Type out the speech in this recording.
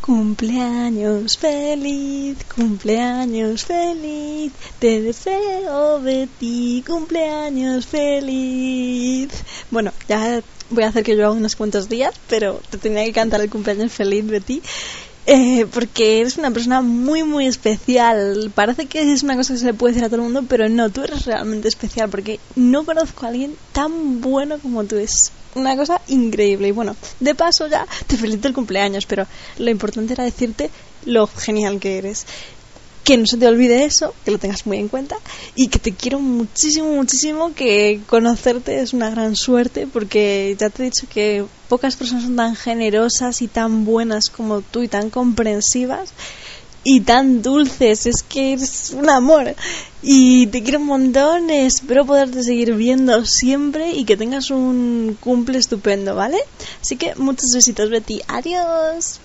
Cumpleaños feliz, te deseo Betty, cumpleaños feliz. Bueno, ya voy a hacer que yo haga unos cuantos días, pero te tenía que cantar el cumpleaños feliz, Betty. Porque eres una persona muy muy especial. Parece que es una cosa que se le puede decir a todo el mundo, pero no, tú eres realmente especial, porque no conozco a alguien tan bueno como tú. Es una cosa increíble. Y bueno, de paso ya te felicito el cumpleaños, pero lo importante era decirte lo genial que eres. Que no se te olvide eso, que lo tengas muy en cuenta, y que te quiero muchísimo, muchísimo, que conocerte es una gran suerte, porque ya te he dicho que pocas personas son tan generosas y tan buenas como tú, y tan comprensivas y tan dulces. Es que eres un amor y te quiero un montón. Espero poderte seguir viendo siempre y que tengas un cumple estupendo, ¿vale? Así que muchos besitos, Betty. Adiós.